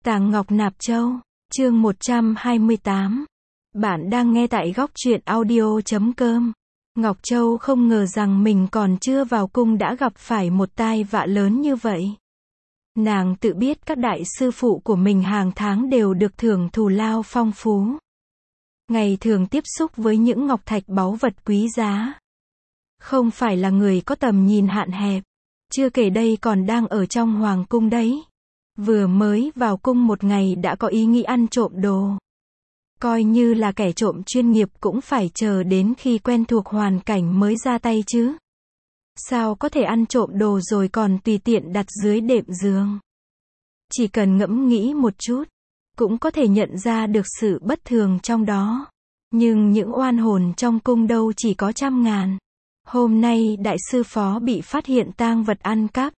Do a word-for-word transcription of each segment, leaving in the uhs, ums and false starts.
Tàng Ngọc Nạp Châu, chương một trăm hai mươi tám. Bạn đang nghe tại góc truyện audio chấm com. Ngọc Châu không ngờ rằng mình còn chưa vào cung đã gặp phải một tai vạ lớn như vậy. Nàng tự biết các đại sư phụ của mình hàng tháng đều được thưởng thù lao phong phú. Ngày thường tiếp xúc với những ngọc thạch báu vật quý giá. Không phải là người có tầm nhìn hạn hẹp. Chưa kể đây còn đang ở trong hoàng cung đấy. Vừa mới vào cung một ngày đã có ý nghĩ ăn trộm đồ. Coi như là kẻ trộm chuyên nghiệp cũng phải chờ đến khi quen thuộc hoàn cảnh mới ra tay chứ. Sao có thể ăn trộm đồ rồi còn tùy tiện đặt dưới đệm giường. Chỉ cần ngẫm nghĩ một chút, cũng có thể nhận ra được sự bất thường trong đó. Nhưng những oan hồn trong cung đâu chỉ có trăm ngàn. Hôm nay đại sư phó bị phát hiện tang vật ăn cắp.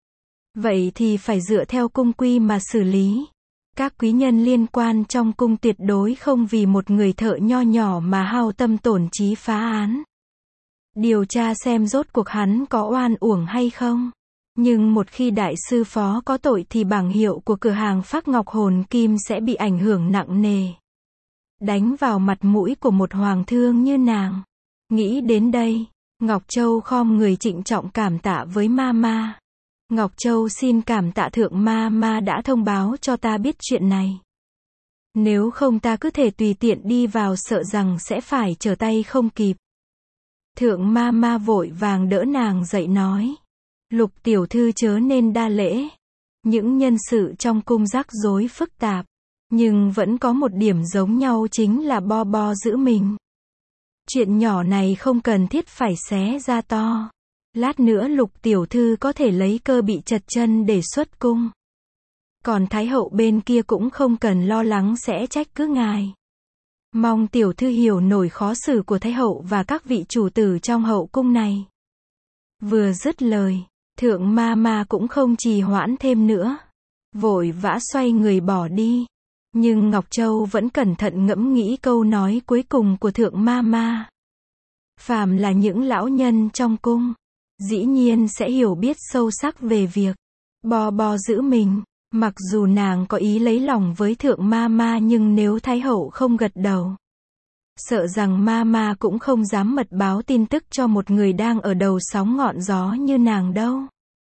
Vậy thì phải dựa theo cung quy mà xử lý. Các quý nhân liên quan trong cung tuyệt đối không vì một người thợ nho nhỏ mà hao tâm tổn trí phá án. Điều tra xem rốt cuộc hắn có oan uổng hay không. Nhưng một khi đại sư phó có tội thì bảng hiệu của cửa hàng Phác Ngọc Hồn Kim sẽ bị ảnh hưởng nặng nề. Đánh vào mặt mũi của một hoàng thương như nàng. Nghĩ đến đây, Ngọc Châu khom người trịnh trọng cảm tạ với Mama. Ngọc Châu xin cảm tạ thượng Mama đã thông báo cho ta biết chuyện này. Nếu không ta cứ thể tùy tiện đi vào sợ rằng sẽ phải trở tay không kịp. Thượng Mama vội vàng đỡ nàng dậy nói. Lục tiểu thư chớ nên đa lễ. Những nhân sự trong cung rắc rối phức tạp. Nhưng vẫn có một điểm giống nhau chính là bo bo giữ mình. Chuyện nhỏ này không cần thiết phải xé ra to. Lát nữa lục tiểu thư có thể lấy cơ bị chật chân để xuất cung. Còn thái hậu bên kia cũng không cần lo lắng sẽ trách cứ ngài. Mong tiểu thư hiểu nổi khó xử của thái hậu và các vị chủ tử trong hậu cung này. Vừa dứt lời, thượng Mama cũng không trì hoãn thêm nữa. Vội vã xoay người bỏ đi. Nhưng Ngọc Châu vẫn cẩn thận ngẫm nghĩ câu nói cuối cùng của thượng Mama. Phàm là những lão nhân trong cung, dĩ nhiên sẽ hiểu biết sâu sắc về việc bo bo giữ mình. Mặc dù nàng có ý lấy lòng với thượng Mama nhưng nếu thái hậu không gật đầu, sợ rằng Mama cũng không dám mật báo tin tức cho một người đang ở đầu sóng ngọn gió như nàng đâu.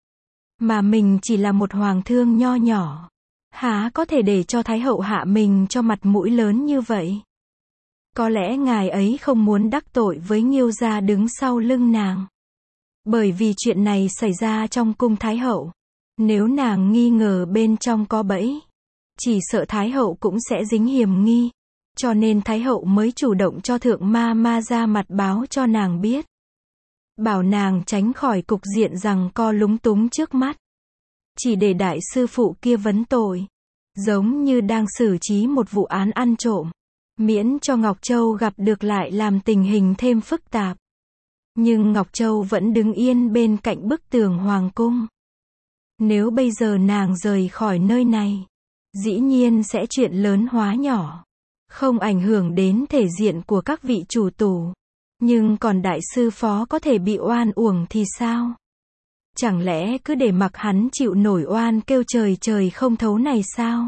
Mà mình chỉ là một hoàng thương nho nhỏ, há có thể để cho thái hậu hạ mình cho mặt mũi lớn như vậy. Có lẽ ngài ấy không muốn đắc tội với Nghiêu gia đứng sau lưng nàng. Bởi vì chuyện này xảy ra trong cung thái hậu. Nếu nàng nghi ngờ bên trong có bẫy, chỉ sợ thái hậu cũng sẽ dính hiểm nghi. Cho nên thái hậu mới chủ động cho thượng Mama ra mặt báo cho nàng biết. Bảo nàng tránh khỏi cục diện rằng co lúng túng trước mắt. Chỉ để đại sư phụ kia vấn tội. Giống như đang xử trí một vụ án ăn trộm. Miễn cho Ngọc Châu gặp được lại làm tình hình thêm phức tạp. Nhưng Ngọc Châu vẫn đứng yên bên cạnh bức tường hoàng cung. Nếu bây giờ nàng rời khỏi nơi này, dĩ nhiên sẽ chuyện lớn hóa nhỏ. Không ảnh hưởng đến thể diện của các vị chủ tủ. Nhưng còn đại sư phó có thể bị oan uổng thì sao? Chẳng lẽ cứ để mặc hắn chịu nổi oan kêu trời trời không thấu này sao?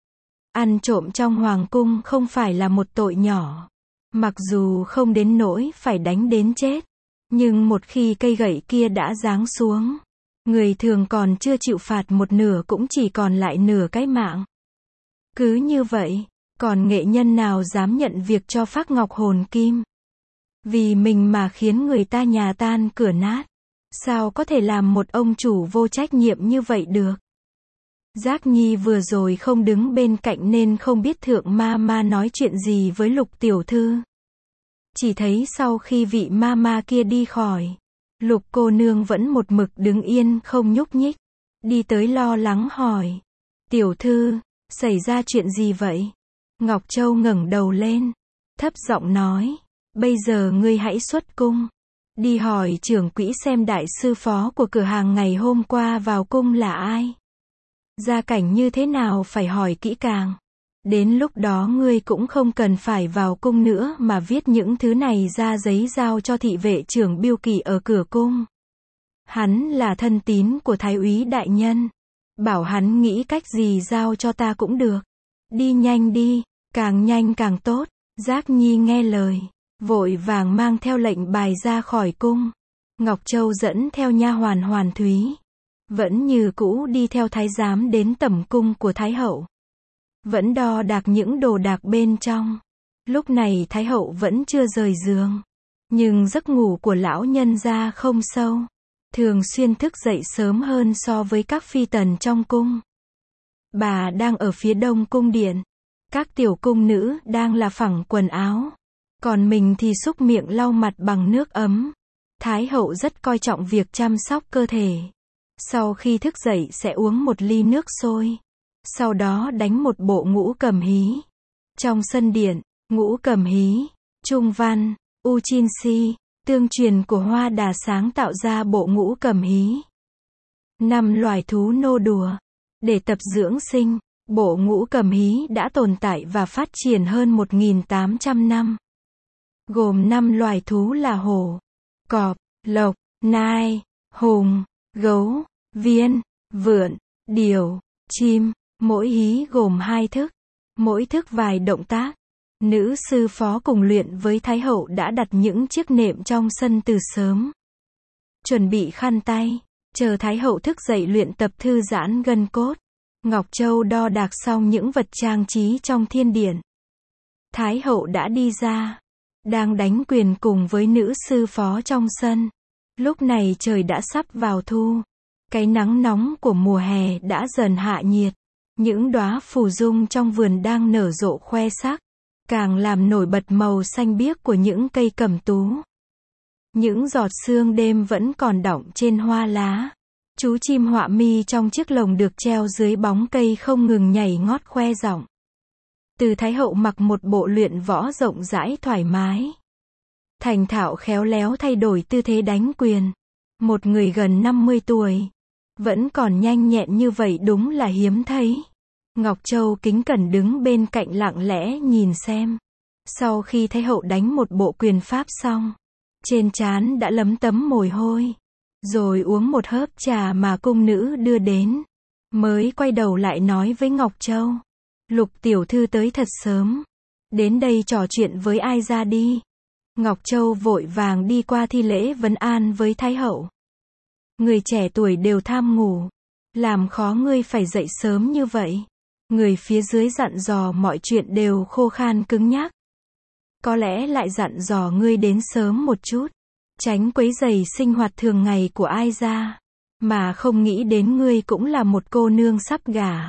Ăn trộm trong hoàng cung không phải là một tội nhỏ. Mặc dù không đến nỗi phải đánh đến chết. Nhưng một khi cây gậy kia đã giáng xuống, người thường còn chưa chịu phạt một nửa cũng chỉ còn lại nửa cái mạng. Cứ như vậy, còn nghệ nhân nào dám nhận việc cho Phác Ngọc Hồn Kim? Vì mình mà khiến người ta nhà tan cửa nát. Sao có thể làm một ông chủ vô trách nhiệm như vậy được? Giác Nhi vừa rồi không đứng bên cạnh nên không biết thượng Mama nói chuyện gì với lục tiểu thư. Chỉ thấy sau khi vị Mama kia đi khỏi, lục cô nương vẫn một mực đứng yên không nhúc nhích. Đi tới lo lắng hỏi. Tiểu thư, xảy ra chuyện gì vậy? Ngọc Châu ngẩng đầu lên, thấp giọng nói. Bây giờ ngươi hãy xuất cung. Đi hỏi trưởng quỹ xem đại sư phó của cửa hàng ngày hôm qua vào cung là ai. Gia cảnh như thế nào phải hỏi kỹ càng. Đến lúc đó ngươi cũng không cần phải vào cung nữa mà viết những thứ này ra giấy giao cho thị vệ trưởng Biêu Kỳ ở cửa cung. Hắn là thân tín của thái úy đại nhân. Bảo hắn nghĩ cách gì giao cho ta cũng được. Đi nhanh đi, càng nhanh càng tốt. Giác Nhi nghe lời, vội vàng mang theo lệnh bài ra khỏi cung. Ngọc Châu dẫn theo nha hoàn Hoàn Thúy, vẫn như cũ đi theo thái giám đến tẩm cung của Thái hậu. Vẫn đo đạc những đồ đạc bên trong. Lúc này Thái hậu vẫn chưa rời giường. Nhưng giấc ngủ của lão nhân gia không sâu. Thường xuyên thức dậy sớm hơn so với các phi tần trong cung. Bà đang ở phía đông cung điện. Các tiểu cung nữ đang là phẳng quần áo. Còn mình thì súc miệng lau mặt bằng nước ấm. Thái hậu rất coi trọng việc chăm sóc cơ thể. Sau khi thức dậy sẽ uống một ly nước sôi. Sau đó đánh một bộ ngũ cầm hí. Trong sân điện, ngũ cầm hí, trung văn, u chin si, tương truyền của Hoa Đà sáng tạo ra bộ ngũ cầm hí. Năm loài thú nô đùa. Để tập dưỡng sinh, bộ ngũ cầm hí đã tồn tại và phát triển hơn một nghìn tám trăm năm. Gồm năm loài thú là hổ, cọp, lộc, nai, hùng, gấu, viên, vượn, điểu, chim. Mỗi hí gồm hai thức, mỗi thức vài động tác. Nữ sư phó cùng luyện với Thái hậu đã đặt những chiếc nệm trong sân từ sớm. Chuẩn bị khăn tay, chờ Thái hậu thức dậy luyện tập thư giãn gân cốt. Ngọc Châu đo đạc xong những vật trang trí trong thiên điện. Thái hậu đã đi ra, đang đánh quyền cùng với nữ sư phó trong sân. Lúc này trời đã sắp vào thu. Cái nắng nóng của mùa hè đã dần hạ nhiệt. Những đóa phù dung trong vườn đang nở rộ khoe sắc, càng làm nổi bật màu xanh biếc của những cây cẩm tú. Những giọt sương đêm vẫn còn đọng trên hoa lá. Chú chim họa mi trong chiếc lồng được treo dưới bóng cây không ngừng nhảy ngót khoe giọng. Từ Thái hậu mặc một bộ luyện võ rộng rãi thoải mái. Thành thạo khéo léo thay đổi tư thế đánh quyền. Một người gần năm mươi tuổi, vẫn còn nhanh nhẹn như vậy đúng là hiếm thấy. Ngọc Châu kính cẩn đứng bên cạnh lặng lẽ nhìn xem. Sau khi Thái hậu đánh một bộ quyền pháp xong, trên trán đã lấm tấm mồ hôi. Rồi uống một hớp trà mà cung nữ đưa đến. Mới quay đầu lại nói với Ngọc Châu. Lục tiểu thư tới thật sớm. Đến đây trò chuyện với ai ra đi. Ngọc Châu vội vàng đi qua thi lễ vấn an với Thái hậu. Người trẻ tuổi đều tham ngủ. Làm khó ngươi phải dậy sớm như vậy. Người phía dưới dặn dò mọi chuyện đều khô khan cứng nhắc. Có lẽ lại dặn dò ngươi đến sớm một chút. Tránh quấy rầy sinh hoạt thường ngày của ai ra. Mà không nghĩ đến ngươi cũng là một cô nương sắp gả.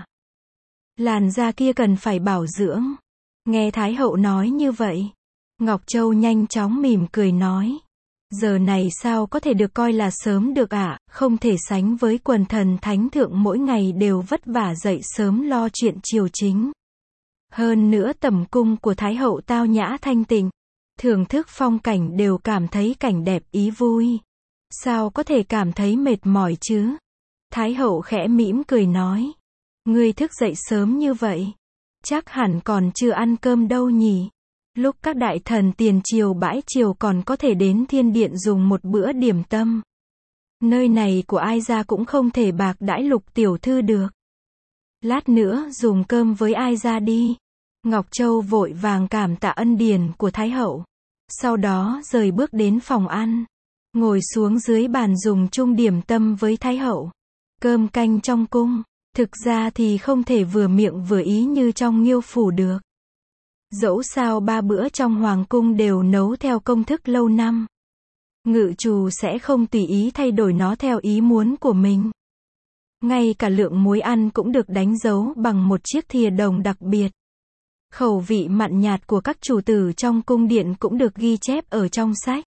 Làn da kia cần phải bảo dưỡng. Nghe Thái hậu nói như vậy, Ngọc Châu nhanh chóng mỉm cười nói. Giờ này sao có thể được coi là sớm được ạ, à? Không thể sánh với quần thần thánh thượng mỗi ngày đều vất vả dậy sớm lo chuyện triều chính. Hơn nữa tẩm cung của Thái hậu tao nhã thanh tịnh. Thưởng thức phong cảnh đều cảm thấy cảnh đẹp ý vui. Sao có thể cảm thấy mệt mỏi chứ? Thái hậu khẽ mỉm cười nói. Ngươi thức dậy sớm như vậy, chắc hẳn còn chưa ăn cơm đâu nhỉ? Lúc các đại thần tiền triều bãi triều còn có thể đến thiên điện dùng một bữa điểm tâm. Nơi này của ai ra cũng không thể bạc đãi Lục tiểu thư được. Lát nữa dùng cơm với ai ra đi. Ngọc Châu vội vàng cảm tạ ân điển của Thái hậu. Sau đó rời bước đến phòng ăn. Ngồi xuống dưới bàn dùng chung điểm tâm với Thái hậu. Cơm canh trong cung, thực ra thì không thể vừa miệng vừa ý như trong Nghiêu phủ được. Dẫu sao ba bữa trong hoàng cung đều nấu theo công thức lâu năm. Ngự trù sẽ không tùy ý thay đổi nó theo ý muốn của mình. Ngay cả lượng muối ăn cũng được đánh dấu bằng một chiếc thìa đồng đặc biệt. Khẩu vị mặn nhạt của các chủ tử trong cung điện cũng được ghi chép ở trong sách.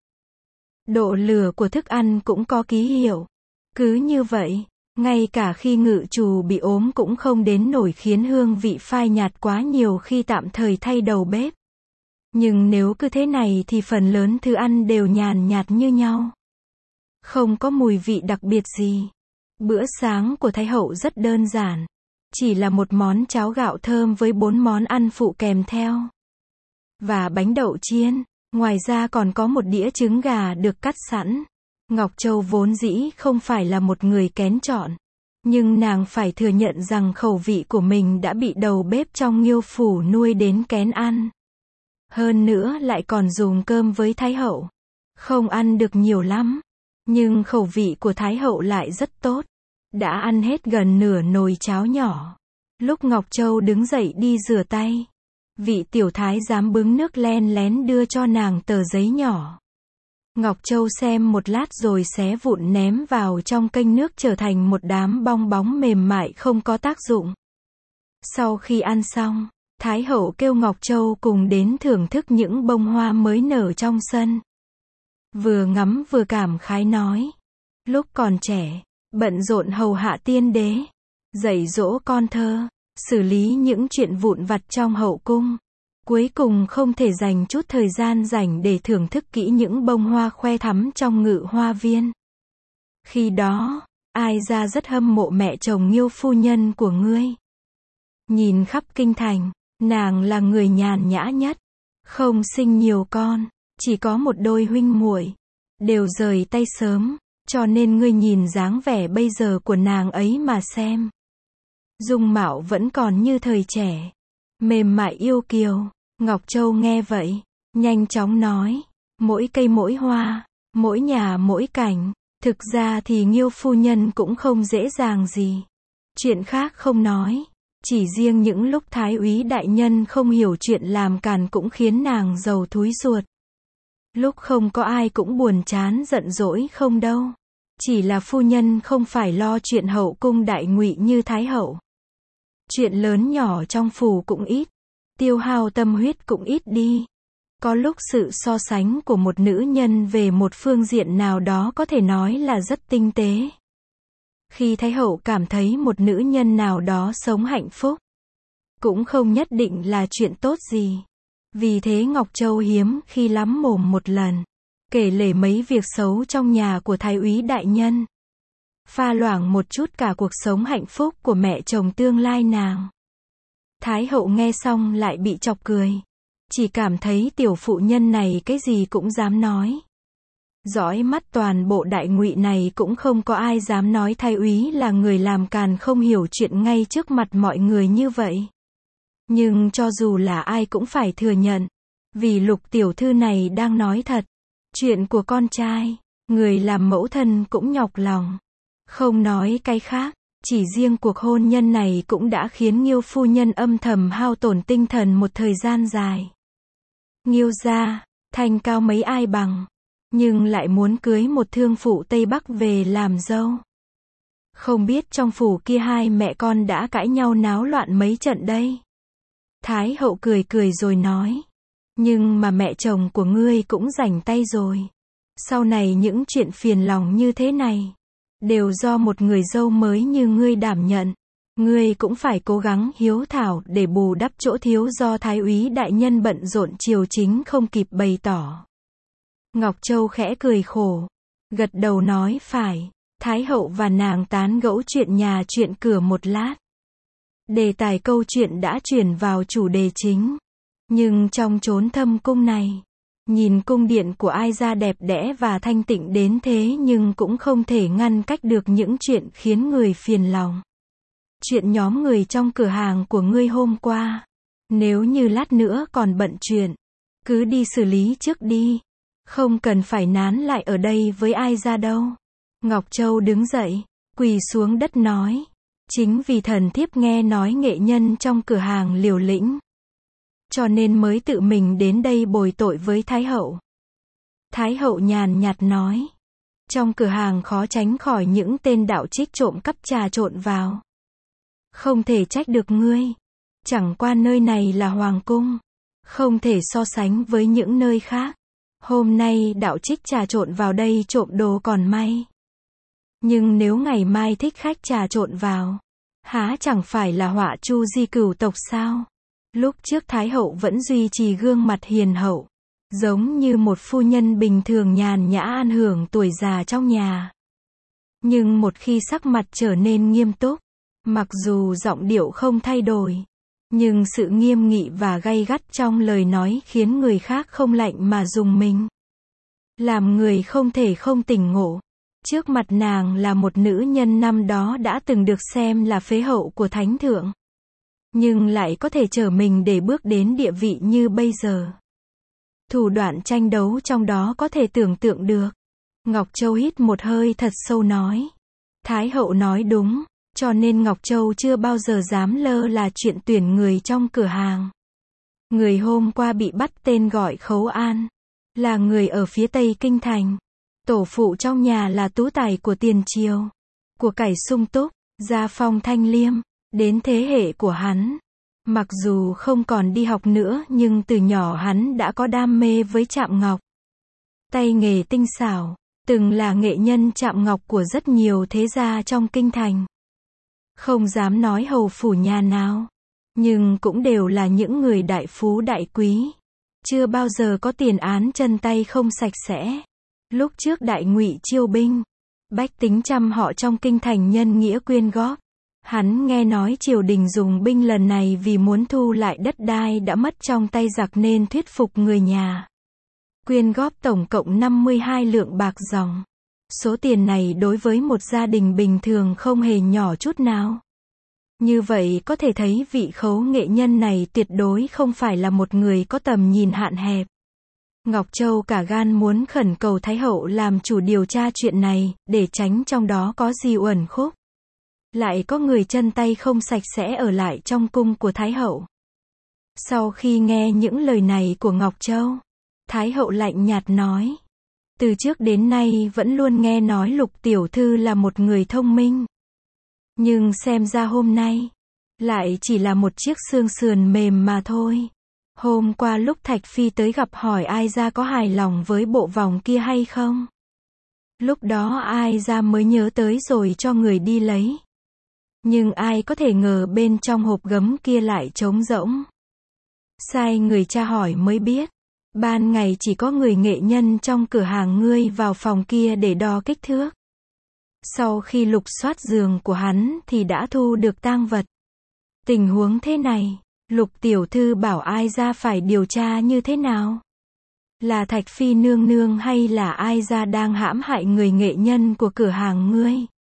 Độ lửa của thức ăn cũng có ký hiệu. Cứ như vậy, ngay cả khi ngự trù bị ốm cũng không đến nổi khiến hương vị phai nhạt quá nhiều khi tạm thời thay đầu bếp. Nhưng nếu cứ thế này thì phần lớn thứ ăn đều nhàn nhạt như nhau. Không có mùi vị đặc biệt gì. Bữa sáng của Thái hậu rất đơn giản. Chỉ là một món cháo gạo thơm với bốn món ăn phụ kèm theo. Và bánh đậu chiên. Ngoài ra còn có một đĩa trứng gà được cắt sẵn. Ngọc Châu vốn dĩ không phải là một người kén chọn. Nhưng nàng phải thừa nhận rằng khẩu vị của mình đã bị đầu bếp trong Nghiêu phủ nuôi đến kén ăn. Hơn nữa lại còn dùng cơm với Thái hậu. Không ăn được nhiều lắm. Nhưng khẩu vị của Thái hậu lại rất tốt. Đã ăn hết gần nửa nồi cháo nhỏ. Lúc Ngọc Châu đứng dậy đi rửa tay, vị tiểu thái giám bưng nước len lén đưa cho nàng tờ giấy nhỏ. Ngọc Châu xem một lát rồi xé vụn ném vào trong kênh nước trở thành một đám bong bóng mềm mại không có tác dụng. Sau khi ăn xong, Thái hậu kêu Ngọc Châu cùng đến thưởng thức những bông hoa mới nở trong sân. Vừa ngắm vừa cảm khái nói. Lúc còn trẻ, bận rộn hầu hạ tiên đế, dạy dỗ con thơ, xử lý những chuyện vụn vặt trong hậu cung. Cuối cùng không thể dành chút thời gian rảnh để thưởng thức kỹ những bông hoa khoe thắm trong ngự hoa viên. Khi đó, ai ra rất hâm mộ mẹ chồng Nghiêu phu nhân của ngươi. Nhìn khắp kinh thành, nàng là người nhàn nhã nhất, không sinh nhiều con, chỉ có một đôi huynh muội, đều rời tay sớm, cho nên ngươi nhìn dáng vẻ bây giờ của nàng ấy mà xem. Dung mạo vẫn còn như thời trẻ, mềm mại yêu kiều. Ngọc Châu nghe vậy, nhanh chóng nói, mỗi cây mỗi hoa, mỗi nhà mỗi cảnh, thực ra thì Nghiêu phu nhân cũng không dễ dàng gì. Chuyện khác không nói, chỉ riêng những lúc thái úy đại nhân không hiểu chuyện làm càn cũng khiến nàng giàu thúi ruột. Lúc không có ai cũng buồn chán giận dỗi không đâu. Chỉ là phu nhân không phải lo chuyện hậu cung đại ngụy như Thái hậu. Chuyện lớn nhỏ trong phủ cũng ít, tiêu hao tâm huyết cũng ít đi. Có lúc sự so sánh của một nữ nhân về một phương diện nào đó có thể nói là rất tinh tế. Khi Thái hậu cảm thấy một nữ nhân nào đó sống hạnh phúc, cũng không nhất định là chuyện tốt gì. Vì thế Ngọc Châu hiếm khi lắm mồm một lần, kể lể mấy việc xấu trong nhà của thái úy đại nhân. Pha loãng một chút cả cuộc sống hạnh phúc của mẹ chồng tương lai nàng. Thái hậu nghe xong lại bị chọc cười. Chỉ cảm thấy tiểu phụ nhân này cái gì cũng dám nói. Dõi mắt toàn bộ đại ngụy này cũng không có ai dám nói thái úy là người làm càn không hiểu chuyện ngay trước mặt mọi người như vậy. Nhưng cho dù là ai cũng phải thừa nhận, vì Lục tiểu thư này đang nói thật. Chuyện của con trai, người làm mẫu thân cũng nhọc lòng. Không nói cái khác, chỉ riêng cuộc hôn nhân này cũng đã khiến Nghiêu phu nhân âm thầm hao tổn tinh thần một thời gian dài. Nghiêu gia, thanh cao mấy ai bằng, nhưng lại muốn cưới một thương phụ Tây Bắc về làm dâu. Không biết trong phủ kia hai mẹ con đã cãi nhau náo loạn mấy trận đây. Thái hậu cười cười rồi nói. Nhưng mà mẹ chồng của ngươi cũng rảnh tay rồi. Sau này những chuyện phiền lòng như thế này, đều do một người dâu mới như ngươi đảm nhận. Ngươi cũng phải cố gắng hiếu thảo để bù đắp chỗ thiếu do thái úy đại nhân bận rộn triều chính không kịp bày tỏ. Ngọc Châu khẽ cười khổ, gật đầu nói phải. Thái hậu và nàng tán gẫu chuyện nhà chuyện cửa một lát. Đề tài câu chuyện đã chuyển vào chủ đề chính. Nhưng trong chốn thâm cung này, nhìn cung điện của ai ra đẹp đẽ và thanh tịnh đến thế nhưng cũng không thể ngăn cách được những chuyện khiến người phiền lòng. Chuyện nhóm người trong cửa hàng của ngươi hôm qua, nếu như lát nữa còn bận chuyện, cứ đi xử lý trước đi, không cần phải nán lại ở đây với ai ra đâu. Ngọc Châu đứng dậy, quỳ xuống đất nói, chính vì thần thiếp nghe nói nghệ nhân trong cửa hàng liều lĩnh, cho nên mới tự mình đến đây bồi tội với Thái hậu. Thái hậu nhàn nhạt nói, trong cửa hàng khó tránh khỏi những tên đạo trích trộm cắp trà trộn vào. Không thể trách được ngươi. Chẳng qua nơi này là hoàng cung, không thể so sánh với những nơi khác. Hôm nay đạo trích trà trộn vào đây trộm đồ còn may. Nhưng nếu ngày mai thích khách trà trộn vào, há chẳng phải là họa chu di cửu tộc sao? Lúc trước Thái hậu vẫn duy trì gương mặt hiền hậu, giống như một phu nhân bình thường nhàn nhã an hưởng tuổi già trong nhà. Nhưng một khi sắc mặt trở nên nghiêm túc, mặc dù giọng điệu không thay đổi, nhưng sự nghiêm nghị và gay gắt trong lời nói khiến người khác không lạnh mà rùng mình. Làm người không thể không tỉnh ngộ. Trước mặt nàng là một nữ nhân năm đó đã từng được xem là phế hậu của thánh thượng. Nhưng lại có thể trở mình để bước đến địa vị như bây giờ. Thủ đoạn tranh đấu trong đó có thể tưởng tượng được. Ngọc Châu hít một hơi thật sâu nói. Thái hậu nói đúng, cho nên Ngọc Châu chưa bao giờ dám lơ là chuyện tuyển người trong cửa hàng. Người hôm qua bị bắt tên gọi Khấu An, là người ở phía tây kinh thành. Tổ phụ trong nhà là tú tài của tiền triều, của cải sung túc, gia phong thanh liêm. Đến thế hệ của hắn, mặc dù không còn đi học nữa nhưng từ nhỏ hắn đã có đam mê với chạm ngọc. Tay nghề tinh xảo, từng là nghệ nhân chạm ngọc của rất nhiều thế gia trong kinh thành. Không dám nói hầu phủ nhà nào, nhưng cũng đều là những người đại phú đại quý. Chưa bao giờ có tiền án chân tay không sạch sẽ. Lúc trước Đại Ngụy chiêu binh, bách tính trăm họ trong kinh thành nhân nghĩa quyên góp. Hắn nghe nói triều đình dùng binh lần này vì muốn thu lại đất đai đã mất trong tay giặc nên thuyết phục người nhà. Quyên góp tổng cộng năm mươi hai lượng bạc dòng. Số tiền này đối với một gia đình bình thường không hề nhỏ chút nào. Như vậy có thể thấy vị Khấu nghệ nhân này tuyệt đối không phải là một người có tầm nhìn hạn hẹp. Ngọc Châu cả gan muốn khẩn cầu Thái hậu làm chủ điều tra chuyện này, để tránh trong đó có gì uẩn khúc. Lại có người chân tay không sạch sẽ ở lại trong cung của Thái hậu. Sau khi nghe những lời này của Ngọc Châu, Thái hậu lạnh nhạt nói. Từ trước đến nay vẫn luôn nghe nói Lục tiểu thư là một người thông minh. Nhưng xem ra hôm nay, lại chỉ là một chiếc xương sườn mềm mà thôi. Hôm qua lúc Thạch Phi tới gặp hỏi Ai Gia có hài lòng với bộ vòng kia hay không. Lúc đó Ai Gia mới nhớ tới rồi cho người đi lấy. Nhưng ai có thể ngờ bên trong hộp gấm kia lại trống rỗng. Sai người tra hỏi mới biết. Ban ngày chỉ có người nghệ nhân trong cửa hàng ngươi vào phòng kia để đo kích thước. Sau khi lục soát giường của hắn thì đã thu được tang vật. Tình huống thế này, Lục tiểu thư bảo Ai Gia phải điều tra như thế nào? Là Thạch Phi nương nương hay là Ai Gia đang hãm hại người nghệ nhân của cửa hàng ngươi?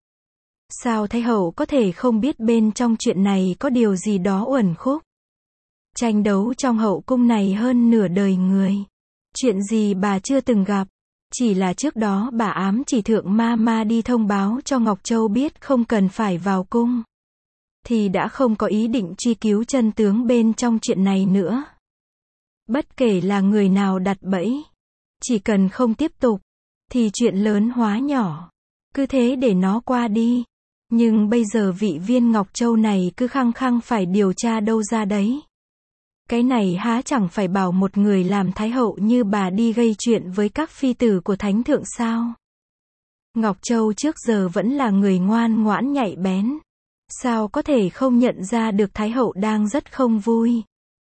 Sao Thái hậu có thể không biết bên trong chuyện này có điều gì đó uẩn khúc? Tranh đấu trong hậu cung này hơn nửa đời người. Chuyện gì bà chưa từng gặp? Chỉ là trước đó bà ám chỉ thượng ma ma đi thông báo cho Ngọc Châu biết không cần phải vào cung. Thì đã không có ý định truy cứu chân tướng bên trong chuyện này nữa. Bất kể là người nào đặt bẫy, chỉ cần không tiếp tục, thì chuyện lớn hóa nhỏ. Cứ thế để nó qua đi. Nhưng bây giờ vị viên Ngọc Châu này cứ khăng khăng phải điều tra đâu ra đấy. Cái này há chẳng phải bảo một người làm thái hậu như bà đi gây chuyện với các phi tử của thánh thượng sao? Ngọc Châu trước giờ vẫn là người ngoan ngoãn nhạy bén. Sao có thể không nhận ra được thái hậu đang rất không vui?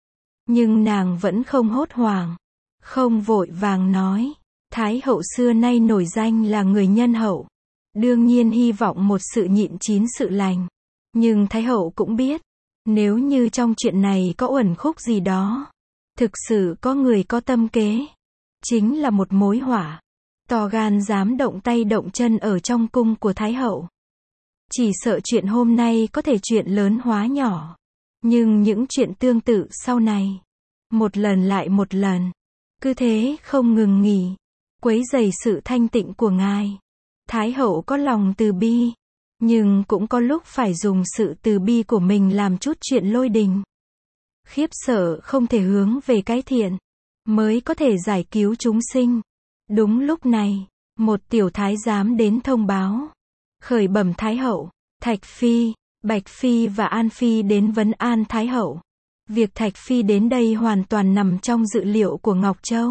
Nhưng nàng vẫn không hốt hoảng, không vội vàng nói. Thái hậu xưa nay nổi danh là người nhân hậu. Đương nhiên hy vọng một sự nhịn chín sự lành. Nhưng Thái hậu cũng biết, nếu như trong chuyện này có uẩn khúc gì đó, thực sự có người có tâm kế, chính là một mối họa. To gan dám động tay động chân ở trong cung của Thái hậu. Chỉ sợ chuyện hôm nay có thể chuyện lớn hóa nhỏ. Nhưng những chuyện tương tự sau này, một lần lại một lần, cứ thế không ngừng nghỉ, quấy rầy sự thanh tịnh của ngài. Thái hậu có lòng từ bi, nhưng cũng có lúc phải dùng sự từ bi của mình làm chút chuyện lôi đình. Khiếp sợ không thể hướng về cái thiện, mới có thể giải cứu chúng sinh. Đúng lúc này, một tiểu thái giám đến thông báo. Khởi bẩm Thái hậu, Thạch Phi, Bạch Phi và An Phi đến vấn an Thái hậu. Việc Thạch Phi đến đây hoàn toàn nằm trong dự liệu của Ngọc Châu.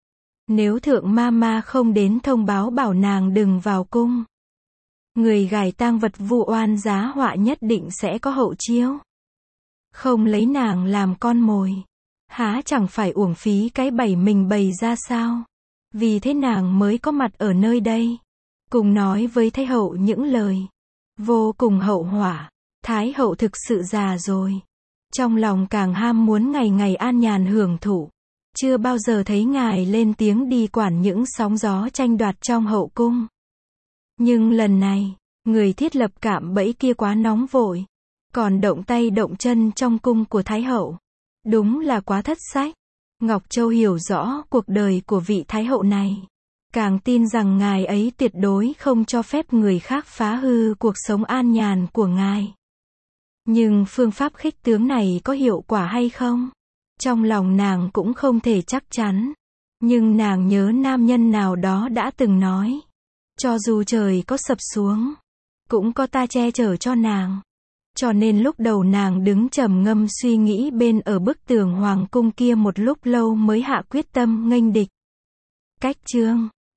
Nếu thượng ma ma không đến thông báo bảo nàng đừng vào cung, người gài tang vật vu oan giá họa nhất định sẽ có hậu chiêu. Không lấy nàng làm con mồi, há chẳng phải uổng phí cái bày mình bày ra sao? Vì thế nàng mới có mặt ở nơi đây, cùng nói với Thái hậu những lời vô cùng hậu họa. Thái hậu thực sự già rồi, trong lòng càng ham muốn ngày ngày an nhàn hưởng thụ. Chưa bao giờ thấy ngài lên tiếng đi quản những sóng gió tranh đoạt trong hậu cung. Nhưng lần này, người thiết lập cạm bẫy kia quá nóng vội. Còn động tay động chân trong cung của Thái hậu. Đúng là quá thất sách. Ngọc Châu hiểu rõ cuộc đời của vị Thái hậu này. Càng tin rằng ngài ấy tuyệt đối không cho phép người khác phá hư cuộc sống an nhàn của ngài. Nhưng phương pháp khích tướng này có hiệu quả hay không? Trong lòng nàng cũng không thể chắc chắn. Nhưng nàng nhớ nam nhân nào đó đã từng nói. Cho dù trời có sập xuống, cũng có ta che chở cho nàng. Cho nên lúc đầu nàng đứng trầm ngâm suy nghĩ bên ở bức tường hoàng cung kia một lúc lâu mới hạ quyết tâm nghênh địch. Cách chương